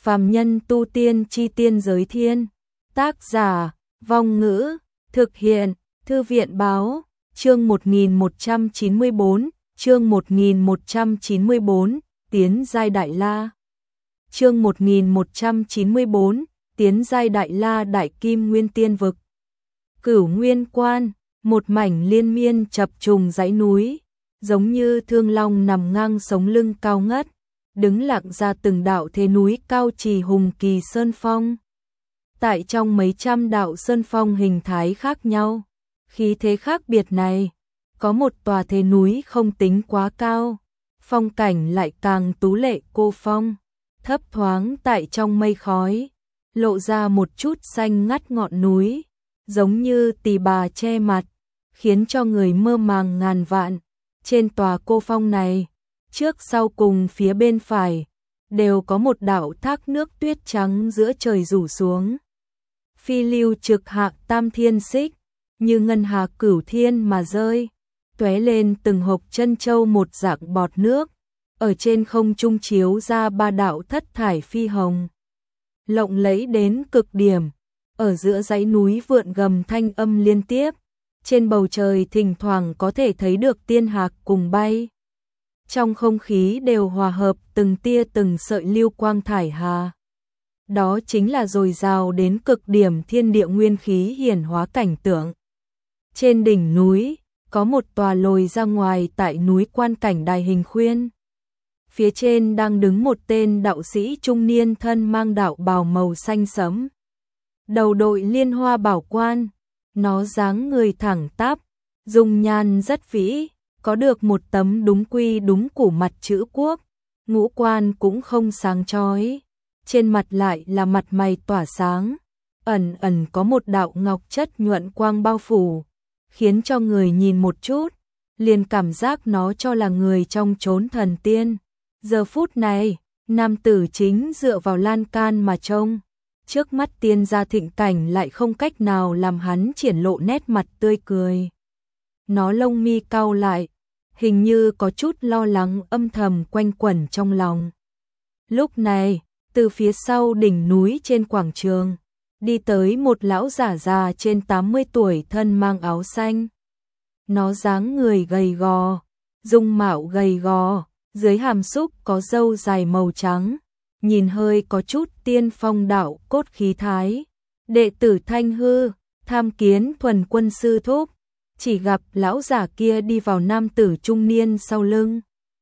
Phàm nhân tu tiên chi tiên giới thiên. Tác giả, Vong Ngữ, thực hiện, Thư viện báo, chương 1194, chương 1194, tiến giai Đại La. Chương 1194, tiến giai Đại La Đại Kim Nguyên Tiên Vực. Cửu Nguyên Quan, một mảnh liên miên chập trùng dãy núi, giống như thương long nằm ngang sống lưng cao ngất, đứng lặng ra từng đạo thế núi cao trì hùng kỳ sơn phong. Tại trong mấy trăm đạo sơn phong hình thái khác nhau, khí thế khác biệt này, có một tòa thế núi không tính quá cao, phong cảnh lại càng tú lệ cô phong, thấp thoáng tại trong mây khói, lộ ra một chút xanh ngắt ngọn núi, giống như tỳ bà che mặt, khiến cho người mơ màng ngàn vạn. Trên tòa cô phong này, trước sau cùng phía bên phải, đều có một đạo thác nước tuyết trắng giữa trời rủ xuống. Phi lưu trực hạ tam thiên xích, như ngân hà cửu thiên mà rơi, tóe lên từng hộp chân châu một dạng bọt nước, ở trên không trung chiếu ra ba đạo thất thải phi hồng. Lộng lẫy đến cực điểm, ở giữa dãy núi vượn gầm thanh âm liên tiếp, trên bầu trời thỉnh thoảng có thể thấy được tiên hạc cùng bay. Trong không khí đều hòa hợp từng tia từng sợi lưu quang thải hà. Đó chính là dồi dào đến cực điểm thiên địa nguyên khí hiển hóa cảnh tượng. Trên đỉnh núi, có một tòa lồi ra ngoài tại núi quan cảnh đài hình khuyên. Phía trên đang đứng một tên đạo sĩ trung niên thân mang đạo bào màu xanh sẫm. Đầu đội liên hoa bảo quan, nó dáng người thẳng tắp, dung nhan rất vĩ, có được một tấm đúng quy đúng củ mặt chữ quốc, ngũ quan cũng không sáng chói, trên mặt lại là mặt mày tỏa sáng, ẩn ẩn có một đạo ngọc chất nhuận quang bao phủ, khiến cho người nhìn một chút, liền cảm giác nó cho là người trong chốn thần tiên. Giờ phút này, nam tử chính dựa vào lan can mà trông, trước mắt tiên gia thịnh cảnh lại không cách nào làm hắn triển lộ nét mặt tươi cười. Nó lông mi cau lại, hình như có chút lo lắng âm thầm quanh quẩn trong lòng. Lúc này, từ phía sau đỉnh núi trên quảng trường, đi tới một lão giả già trên 80 tuổi thân mang áo xanh. Nó dáng người gầy gò, dung mạo gầy gò, dưới hàm súc có râu dài màu trắng, nhìn hơi có chút tiên phong đạo cốt khí thái. Đệ tử Thanh Hư, tham kiến Thuần Quân sư thúc. Chỉ gặp lão giả kia đi vào nam tử trung niên sau lưng.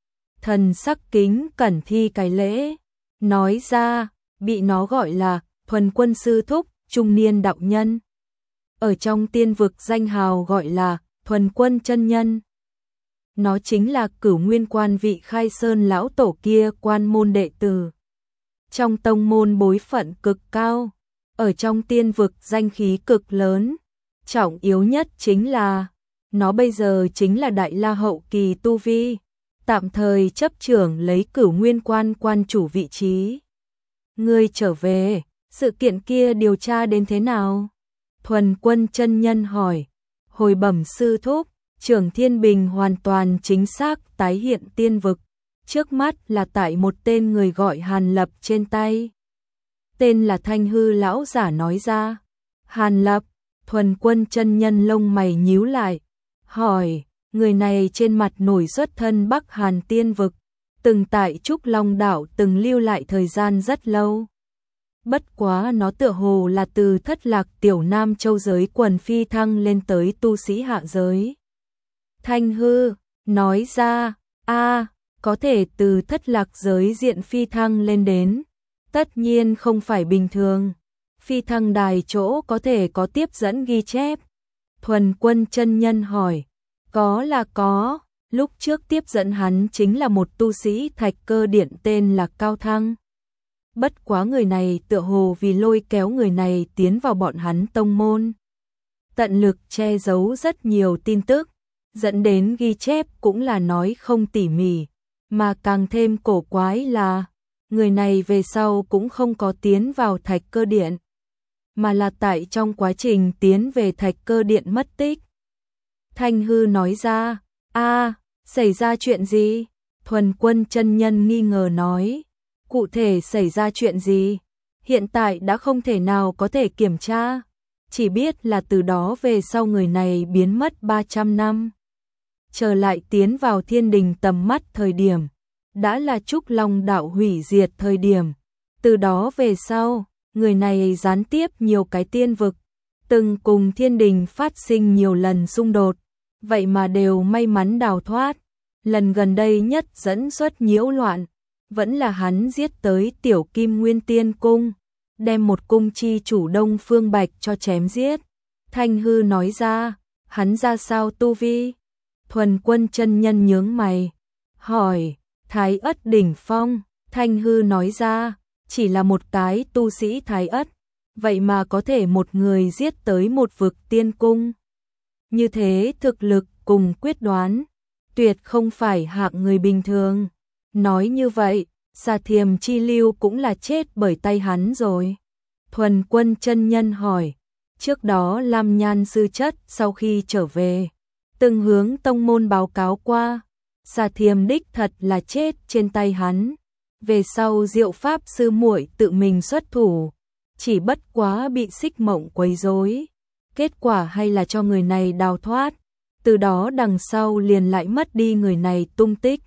Thần sắc kính cẩn thi cái lễ, nói ra, bị nó gọi là Thuần Quân sư thúc, trung niên đạo nhân. Ở trong tiên vực danh hào gọi là Thuần Quân chân nhân. Nó chính là Cửu Nguyên Quan vị Khai Sơn lão tổ kia quan môn đệ tử. Trong tông môn bối phận cực cao, ở trong tiên vực danh khí cực lớn, trọng yếu nhất chính là nó bây giờ chính là Đại La hậu kỳ tu vi, tạm thời chấp trưởng lấy Cửu Nguyên Quan quan chủ vị trí. Ngươi trở về, sự kiện kia điều tra đến thế nào? Thuần Quân chân nhân hỏi. Hồi bẩm sư thúc, Trưởng Thiên Bình hoàn toàn chính xác tái hiện tiên vực, trước mắt là tại một tên người gọi Hàn Lập trên tay. Tên là Thanh Hư lão giả nói ra. Hàn Lập. Thuần Quân chân nhân lông mày nhíu lại, hỏi, người này trên mặt nổi xuất thân Bắc Hàn tiên vực, từng tại Trúc Long đảo từng lưu lại thời gian rất lâu. Bất quá nó tựa hồ là từ Thất Lạc tiểu Nam Châu giới quần phi thăng lên tới tu sĩ hạ giới. Thanh Hư nói ra, có thể từ Thất Lạc giới diện phi thăng lên đến, tất nhiên không phải bình thường. Phi thăng đài chỗ có thể có tiếp dẫn ghi chép. Thuần Quân chân nhân hỏi, có là có, lúc trước tiếp dẫn hắn chính là một tu sĩ Thạch Cơ Điện tên là Cao Thăng. Bất quá người này tựa hồ vì lôi kéo người này tiến vào bọn hắn tông môn, tận lực che giấu rất nhiều tin tức, dẫn đến ghi chép cũng là nói không tỉ mỉ, mà càng thêm cổ quái là người này về sau cũng không có tiến vào Thạch Cơ Điện, mà là tại trong quá trình tiến về Thạch Cơ Điện mất tích. Thanh Hư nói ra, xảy ra chuyện gì? Thuần Quân chân nhân nghi ngờ nói, Cụ thể xảy ra chuyện gì? Hiện tại đã không thể nào có thể kiểm tra, chỉ biết là từ đó về sau người này biến mất 300 năm. Trở lại tiến vào thiên đình tầm mắt thời điểm, đã là Trúc Long đạo hủy diệt thời điểm. Từ đó về sau, người này gián tiếp nhiều cái tiên vực, từng cùng thiên đình phát sinh nhiều lần xung đột, vậy mà đều may mắn đào thoát. Lần gần đây nhất dẫn xuất nhiễu loạn, vẫn là hắn giết tới Tiểu Kim Nguyên Tiên Cung, đem một cung chi chủ Đông Phương Bạch cho chém giết. Thanh Hư nói ra, hắn ra sao tu vi? Thuần Quân chân nhân nhướng mày, hỏi, Thái Ất đỉnh phong. Thanh Hư nói ra, chỉ là một cái tu sĩ Thái Ất, vậy mà có thể một người giết tới một vực tiên cung. Như thế thực lực cùng quyết đoán, tuyệt không phải hạng người bình thường. Nói như vậy, Xà Thiềm Chi Lưu cũng là chết bởi tay hắn rồi. Thuần Quân chân nhân hỏi, trước đó Lam Nhan sư chất sau khi trở về, từng hướng tông môn báo cáo qua, Xà Thiềm đích thật là chết trên tay hắn. Về sau Diệu Pháp sư muội tự mình xuất thủ, chỉ bất quá bị Xích Mộng quấy rối, kết quả hay là cho người này đào thoát, từ đó đằng sau liền lại mất đi người này tung tích.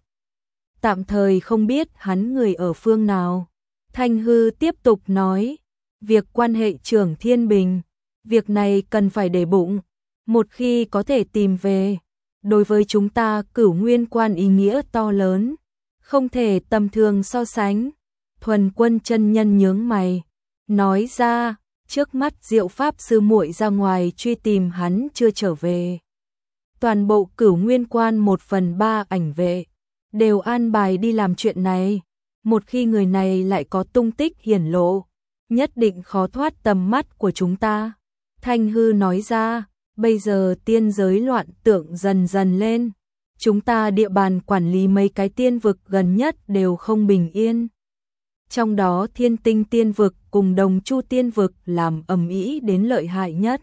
Tạm thời không biết hắn người ở phương nào. Thanh Hư tiếp tục nói, việc quan hệ Trưởng Thiên Bình, việc này cần phải để bụng, một khi có thể tìm về, đối với chúng ta Cửu Nguyên Quan ý nghĩa to lớn, không thể tầm thường so sánh. Thuần Quân chân nhân nhướng mày, nói ra, trước mắt Diệu Pháp sư muội ra ngoài truy tìm hắn chưa trở về. Toàn bộ Cửu Nguyên Quan 1/3 ảnh vệ đều an bài đi làm chuyện này, một khi người này lại có tung tích hiển lộ, nhất định khó thoát tầm mắt của chúng ta. Thanh Hư nói ra, bây giờ tiên giới loạn tượng dần dần lên, chúng ta địa bàn quản lý mấy cái tiên vực gần nhất đều không bình yên. Trong đó Thiên Tinh tiên vực cùng Đồng Chu tiên vực làm ầm ĩ đến lợi hại nhất.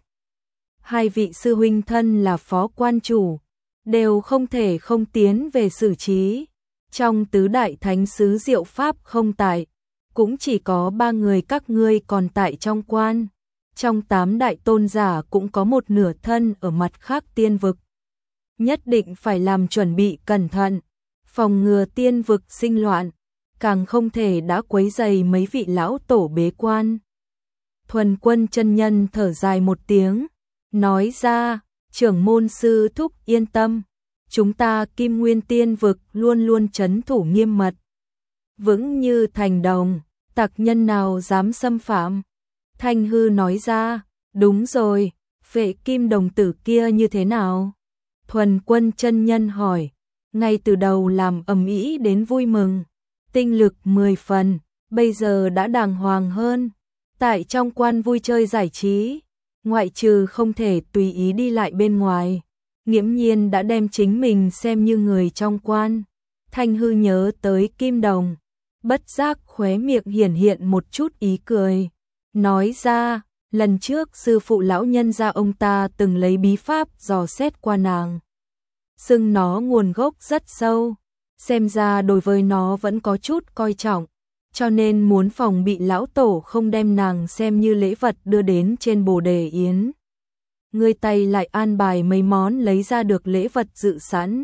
Hai vị sư huynh thân là phó quan chủ, đều không thể không tiến về xử trí. Trong tứ đại thánh sứ Diệu Pháp không tại, cũng chỉ có 3 người các ngươi còn tại trong quan. Trong 8 đại tôn giả cũng có một nửa thân ở mặt khác tiên vực. Nhất định phải làm chuẩn bị cẩn thận, phòng ngừa tiên vực sinh loạn, càng không thể đã quấy rầy mấy vị lão tổ bế quan. Thuần Quân chân nhân thở dài một tiếng, nói ra, trưởng môn sư thúc yên tâm, chúng ta Kim Nguyên tiên vực luôn luôn trấn thủ nghiêm mật, vững như thành đồng, tặc nhân nào dám xâm phạm. Thanh Hư nói ra, đúng rồi, Phệ Kim đồng tử kia như thế nào? Thuần Quân chân nhân hỏi, ngay từ đầu làm ầm ĩ đến vui mừng, tinh lực 10 phần, bây giờ đã đàng hoàng hơn, tại trong quan vui chơi giải trí, ngoại trừ không thể tùy ý đi lại bên ngoài, nghiễm nhiên đã đem chính mình xem như người trong quan. Thanh Hư nhớ tới Kim Đồng, bất giác khóe miệng hiển hiện một chút ý cười, nói ra, lần trước sư phụ lão nhân gia ông ta từng lấy bí pháp dò xét qua nàng, xưng nó nguồn gốc rất sâu, xem ra đối với nó vẫn có chút coi trọng, cho nên muốn phòng bị lão tổ không đem nàng xem như lễ vật đưa đến trên bồ đề yến. Người tay lại an bài mấy món lấy ra được lễ vật dự sẵn.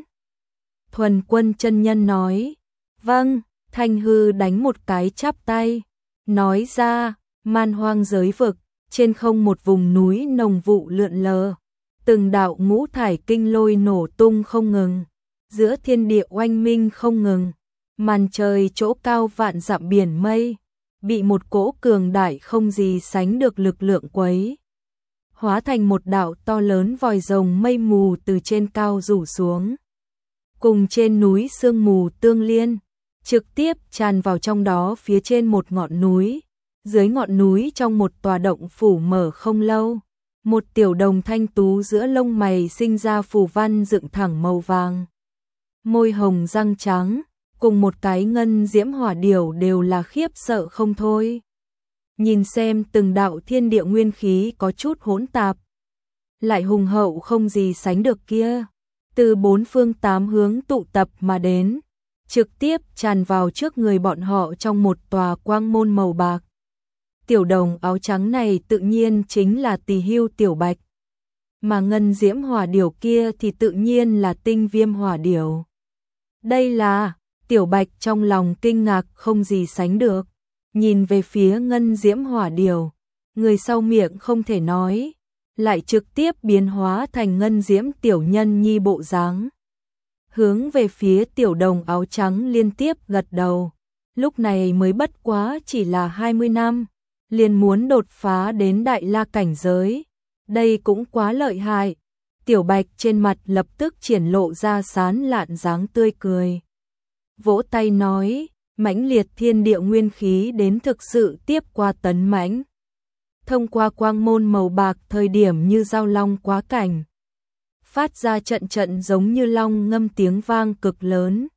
Thuần Quân chân nhân nói, vâng. Thanh Hư đánh một cái chắp tay, nói ra, man hoang giới vực, trên không một vùng núi nồng vụ lượn lờ, từng đạo ngũ thải kinh lôi nổ tung không ngừng, giữa thiên địa oanh minh không ngừng, màn trời chỗ cao vạn dặm biển mây, bị một cỗ cường đại không gì sánh được lực lượng quấy, hóa thành một đạo to lớn vòi rồng mây mù từ trên cao rủ xuống, cùng trên núi sương mù tương liên, trực tiếp tràn vào trong đó phía trên một ngọn núi. Dưới ngọn núi trong một tòa động phủ mở không lâu, một tiểu đồng thanh tú giữa lông mày sinh ra phù văn dựng thẳng màu vàng, môi hồng răng trắng, cùng một cái ngân diễm hỏa điểu đều là khiếp sợ không thôi. Nhìn xem từng đạo thiên địa nguyên khí có chút hỗn tạp, lại hùng hậu không gì sánh được kia, từ 4 phương 8 hướng tụ tập mà đến, trực tiếp tràn vào trước người bọn họ trong một tòa quang môn màu bạc. Tiểu đồng áo trắng này tự nhiên chính là Tỳ Hưu Tiểu Bạch, mà ngân diễm hỏa điểu kia thì tự nhiên là tinh viêm hỏa điểu. Đây là, Tiểu Bạch trong lòng kinh ngạc không gì sánh được, nhìn về phía ngân diễm hỏa điểu, người sau miệng không thể nói, lại trực tiếp biến hóa thành ngân diễm tiểu nhân nhi bộ dáng. Hướng về phía tiểu đồng áo trắng liên tiếp gật đầu, lúc này mới bất quá chỉ là 20 năm, liền muốn đột phá đến đại la cảnh giới, đây cũng quá lợi hại. Tiểu Bạch trên mặt lập tức triển lộ ra sán lạn dáng tươi cười. Vỗ tay nói, mãnh liệt thiên địa nguyên khí đến thực sự tiếp qua tấn mãnh. Thông qua quang môn màu bạc thời điểm như giao long quá cảnh. Phát ra trận trận giống như long ngâm tiếng vang cực lớn.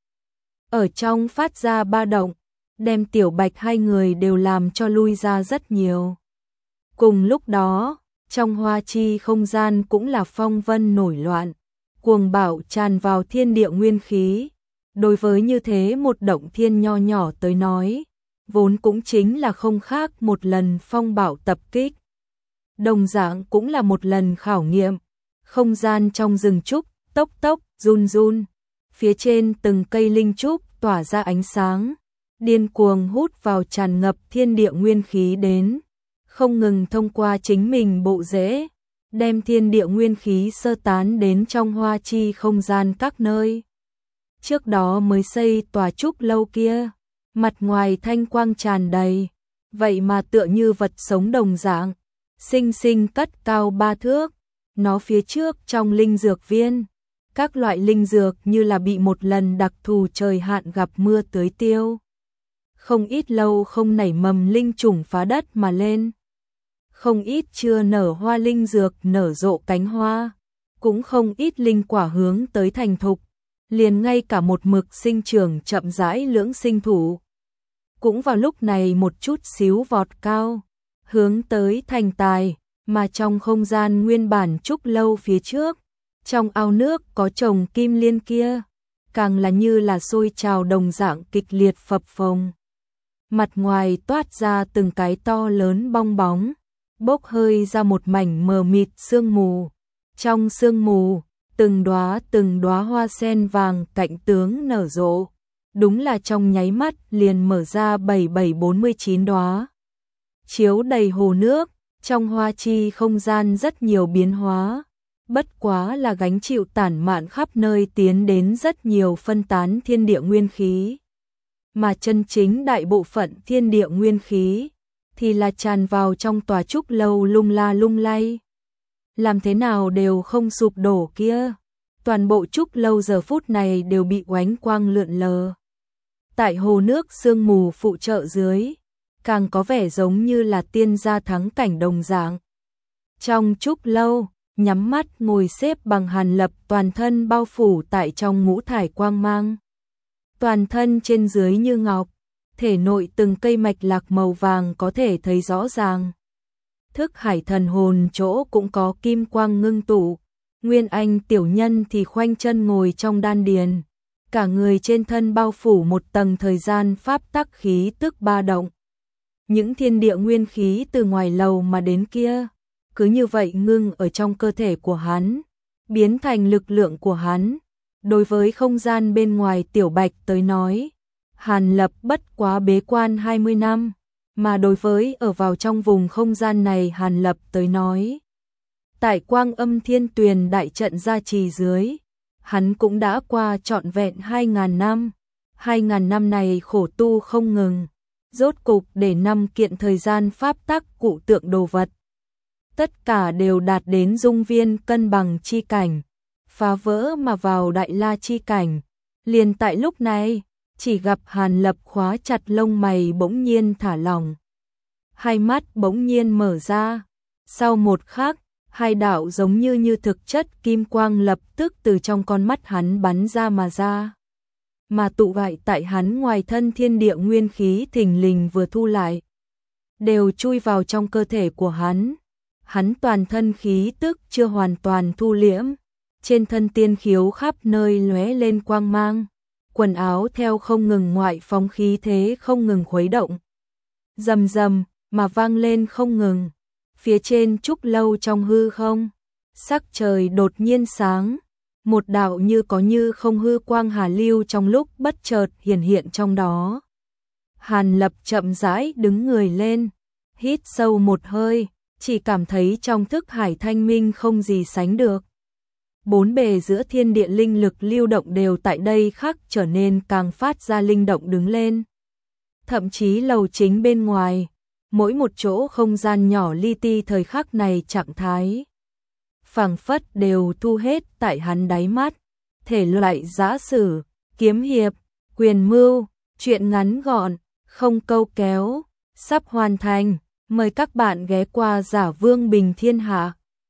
Ở trong phát ra ba động, đem Tiểu Bạch hai người đều làm cho lui ra rất nhiều. Cùng lúc đó, trong hoa chi không gian cũng là phong vân nổi loạn, cuồng bạo tràn vào thiên địa nguyên khí. Đối với như thế một động thiên nho nhỏ tới nói, vốn cũng chính là không khác một lần phong bạo tập kích. Đồng dạng cũng là một lần khảo nghiệm, không gian trong rừng trúc, tốc tốc, run run, phía trên từng cây linh trúc tỏa ra ánh sáng, điên cuồng hút vào tràn ngập thiên địa nguyên khí đến, không ngừng thông qua chính mình bộ rễ, đem thiên địa nguyên khí sơ tán đến trong hoa chi không gian các nơi. Trước đó mới xây tòa trúc lâu kia, mặt ngoài thanh quang tràn đầy, vậy mà tựa như vật sống đồng dạng, xinh xinh cất cao 3 thước, nó phía trước trong linh dược viên, các loại linh dược như là bị một lần đặc thù trời hạn gặp mưa tưới tiêu. Không ít lâu không nảy mầm linh trùng phá đất mà lên. Không ít chưa nở hoa linh dược nở rộ cánh hoa, cũng không ít linh quả hướng tới thành thục, liền ngay cả một mực sinh trưởng chậm rãi lưỡng sinh thủ. Cũng vào lúc này một chút xíu vọt cao, hướng tới thành tài, mà trong không gian nguyên bản trúc lâu phía trước, trong ao nước có trồng kim liên kia, càng là như là sôi trào đồng dạng kịch liệt phập phồng. Mặt ngoài toát ra từng cái to lớn bong bóng, bốc hơi ra một mảnh mờ mịt sương mù. Trong sương mù, từng đóa hoa sen vàng cạnh tướng nở rộ, đúng là trong nháy mắt liền mở ra 7749 đóa. Chiếu đầy hồ nước, trong hoa chi không gian rất nhiều biến hóa, bất quá là gánh chịu tản mạn khắp nơi tiến đến rất nhiều phân tán thiên địa nguyên khí. Mà chân chính đại bộ phận thiên địa nguyên khí thì là tràn vào trong tòa trúc lâu lung la lung lay. Làm thế nào đều không sụp đổ kia. Toàn bộ trúc lâu giờ phút này đều bị oánh quang lượn lờ. Tại hồ nước sương mù phụ trợ dưới, càng có vẻ giống như là tiên gia thắng cảnh đồng dạng. Trong trúc lâu, nhắm mắt ngồi xếp bằng Hàn Lập toàn thân bao phủ tại trong ngũ thải quang mang. Toàn thân trên dưới như ngọc, thể nội từng cây mạch lạc màu vàng có thể thấy rõ ràng. Thức hải thần hồn chỗ cũng có kim quang ngưng tụ, Nguyên Anh tiểu nhân thì khoanh chân ngồi trong đan điền, cả người trên thân bao phủ một tầng thời gian pháp tắc khí tức ba động. Những thiên địa nguyên khí từ ngoài lầu mà đến kia, cứ như vậy ngưng ở trong cơ thể của hắn, biến thành lực lượng của hắn. Đối với không gian bên ngoài Tiểu Bạch tới nói, Hàn Lập bất quá bế quan 20 năm, mà đối với ở vào trong vùng không gian này Hàn Lập tới nói, tại Quang Âm Thiên Tuyền đại trận gia trì dưới, hắn cũng đã qua trọn vẹn 2.000 năm. 2.000 năm này khổ tu không ngừng, rốt cục để 5 kiện thời gian pháp tắc cụ tượng đồ vật. Tất cả đều đạt đến dung viên cân bằng chi cảnh, phá vỡ mà vào đại la chi cảnh. Liền tại lúc này, chỉ gặp Hàn Lập khóa chặt lông mày bỗng nhiên thả lỏng. Hai mắt bỗng nhiên mở ra, sau một khắc, hai đạo giống như thực chất kim quang lập tức từ trong con mắt hắn bắn ra mà tụ vại tại hắn ngoài thân thiên địa nguyên khí thình lình vừa thu lại, đều chui vào trong cơ thể của hắn. Hắn toàn thân khí tức chưa hoàn toàn thu liễm, trên thân tiên khiếu khắp nơi lóe lên quang mang, quần áo theo không ngừng ngoại phóng khí thế không ngừng khuấy động. Rầm rầm mà vang lên không ngừng. Phía trên trúc lâu trong hư không, sắc trời đột nhiên sáng, một đạo như có như không hư quang hà lưu trong lúc bất chợt hiện trong đó. Hàn Lập chậm rãi đứng người lên, hít sâu một hơi, chỉ cảm thấy trong thức hải thanh minh không gì sánh được. Bốn bề giữa thiên địa linh lực lưu động đều tại đây khắc trở nên càng phát ra linh động đứng lên. Thậm chí lầu chính bên ngoài, mỗi một chỗ không gian nhỏ li ti thời khắc này trạng thái phảng phất đều thu hết tại hắn đáy mắt. Thể loại giã sử, kiếm hiệp, quyền mưu, truyện ngắn gọn, không câu kéo, sắp hoàn thành. Mời các bạn ghé qua Giả Vương Bình Thiên Hạ.